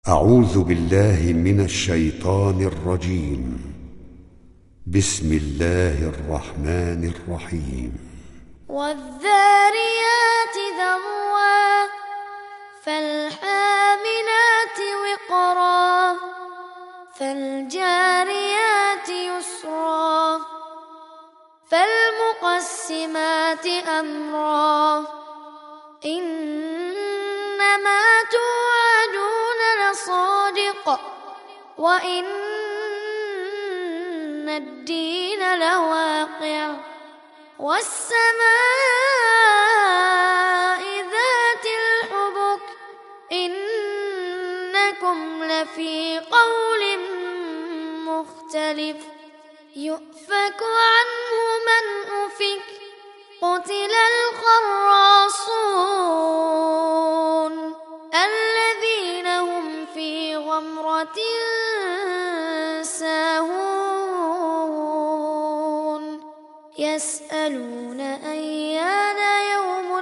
أعوذ بالله من الشيطان الرجيم. بسم الله الرحمن الرحيم. والذاريات ذروا فالحاملات وقرا فالجاريات يسرا فالمقسمات أمرا إنما توعدون لصادق وإن الدين لواقع والسماء ذات الحبك إنكم لفي قول مختلف يؤفك عنه من أفك قتل الخراصون الذين هم في غمرة ساهون يسألون أيان يوم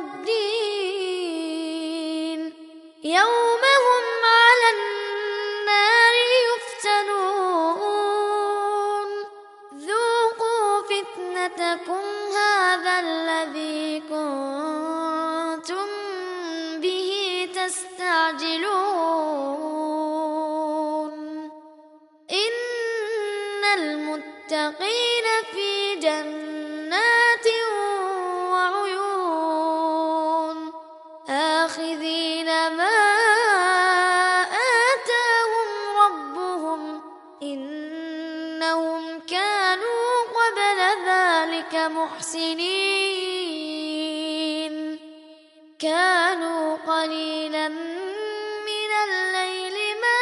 الدين يوم هم على النار يفتنون ذوقوا فتنتكم هذا الذي كنتم به تستعجلون إن المتقين في جنات وعيون آخذين ما آتاهم ربهم إنهم كانوا قبل ذلك محسنين كانوا قليلا من الليل ما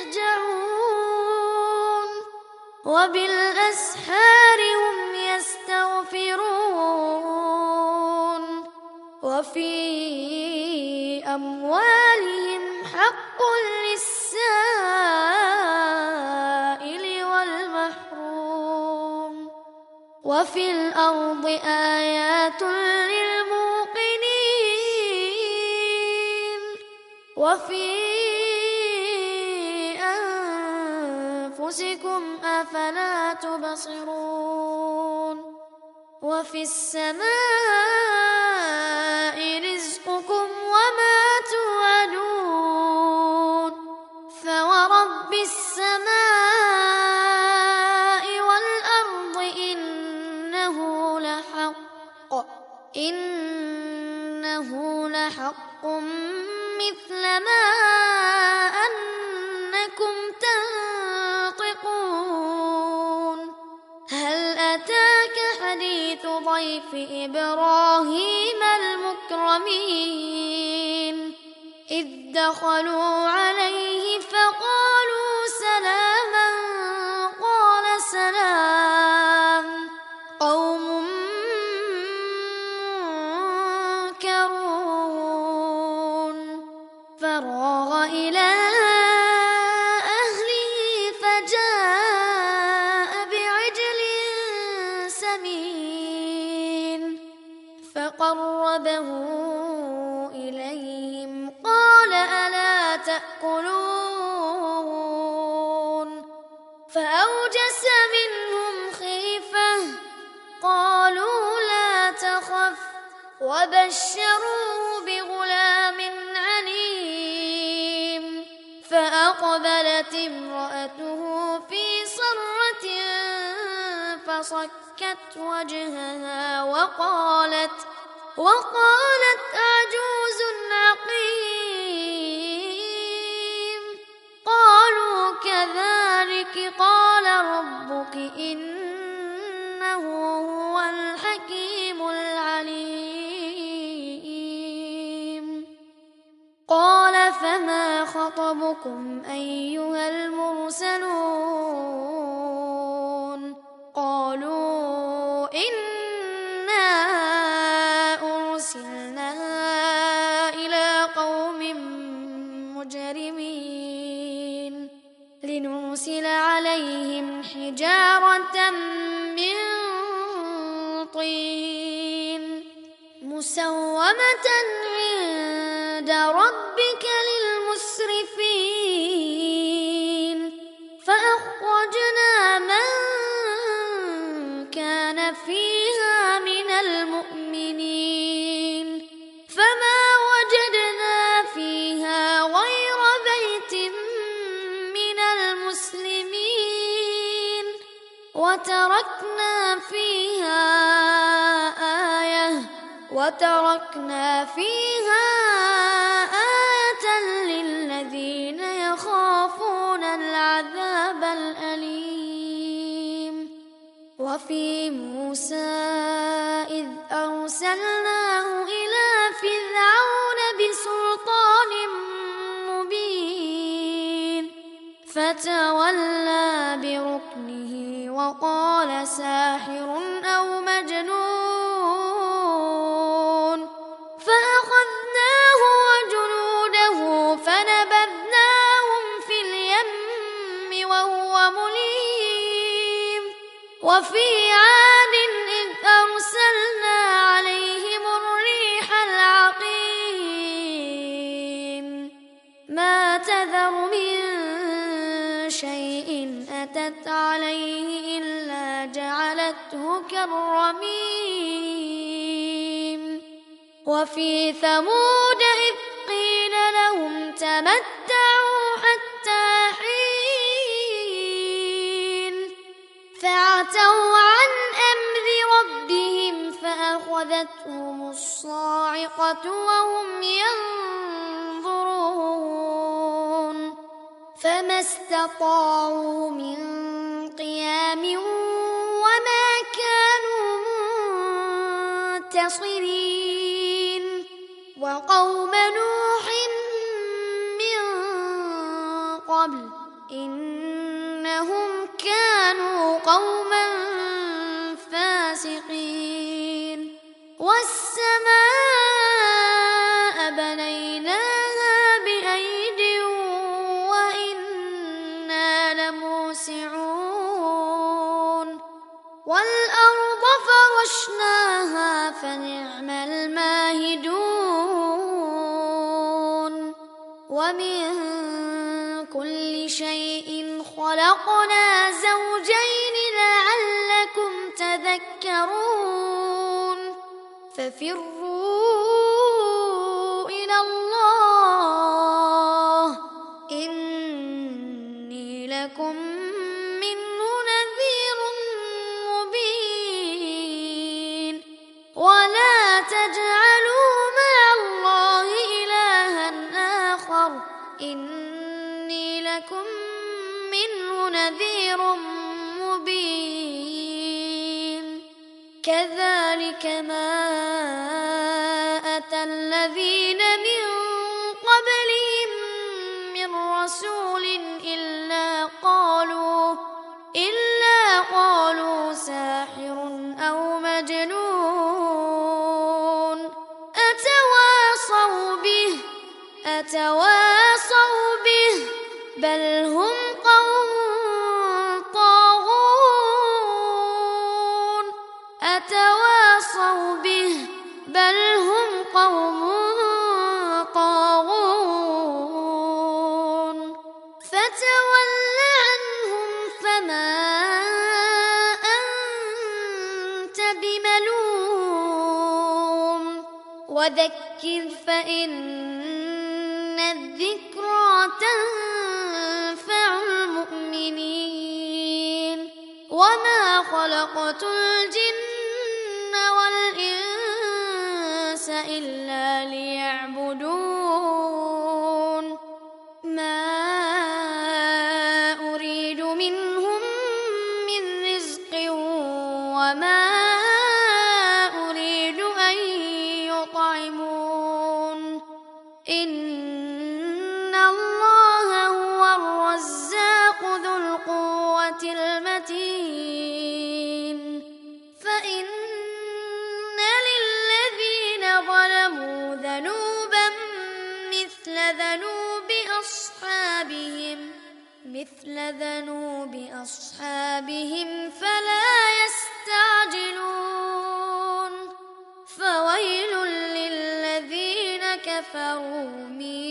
يهجعون وبالأسحار هم يستغفرون وفي أموالهم حق للسائل والمحروم وفي الأرض آيات للموقنين وفي أنفسكم أفلا تبصرون وفي السماء رزقكم وما توعدون فورب السماء والأرض إنه لحق مثل ما أنكم تنطقون هل أتاك حديث ضيف إبراهيم المكرمين إذ دخلوا عليه فقالوا سلاما قال سلام قوم منكرون فراغ إلى أهله فجاء بعجل سمين فقربه إليهم قال ألا تأكلون فأوجس منهم خيفة قالوا لا تخف وبشروه بغلام عليم فأقبلت امرأته في صرة فصكت وجهها وقالت أعجوز عقيم قالوا كذلك قال ربك إنه هو الحكيم العليم قال فما خطبكم أيها المرسلون قالوا إنا أرسلنا إلى قوم مجرمين لنرسل عليهم حجارة من طين مسومة عند ربك للمسرفين وتركنا فيها آية للذين يخافون العذاب الأليم. وفي موسى إذ أرسلناه إلى فرعون بسلطان مبين فتولى بركنه وقال ساحر أو مجنون، فأخذناه وجنوده فنبذناهم في اليم وهو مليم. وفي عاد إذ أرسلنا عليهم الريح العقيم ما تذر من شيء أتت عليه إلا جعلته كالرميم. وفي ثمود إذ قيل لهم تمتعوا حتى حين فعتوا عن أمر ربهم فأخذتهم الصاعقة وهم ينظرون فما استطاعوا من قيام وما كانوا منتصرين. وقوم نوح من قبل إنهم كانوا قوما فاسقين. والسماء بنيناها بأيد وإنا لموسعون. والأرض فرشناها فنعم الماهدون. ومن كل شيء خلقنا زوجين لعلكم تذكرون. ففروا إلى الله إني لكم منه نذير مبين. ولا تجعلوا مع الله إلها آخر إني لكم منه نذير مبين. كذلك ما أتى الذين من قبلهم من رسول إلا قالوا ساحر أو مجنون أتواصوا به بل هم قوم طاغون. أتواصوا به بل هم قوم طاغون. فتول عنهم فما أنت بملوم وذكر فإن الذكرى تنفع المؤمنين. وما خلقت الجن والإنس إلا ليعبدون. ما أريد منهم من رزق وما أريد أن يطعمون إن الله هو الرزاق ذو القوة المتين. فإن للذين ظلموا ذنوبا مثل ذنوب أصحابهم فلا يستعجلون. فويل للذين كفروا من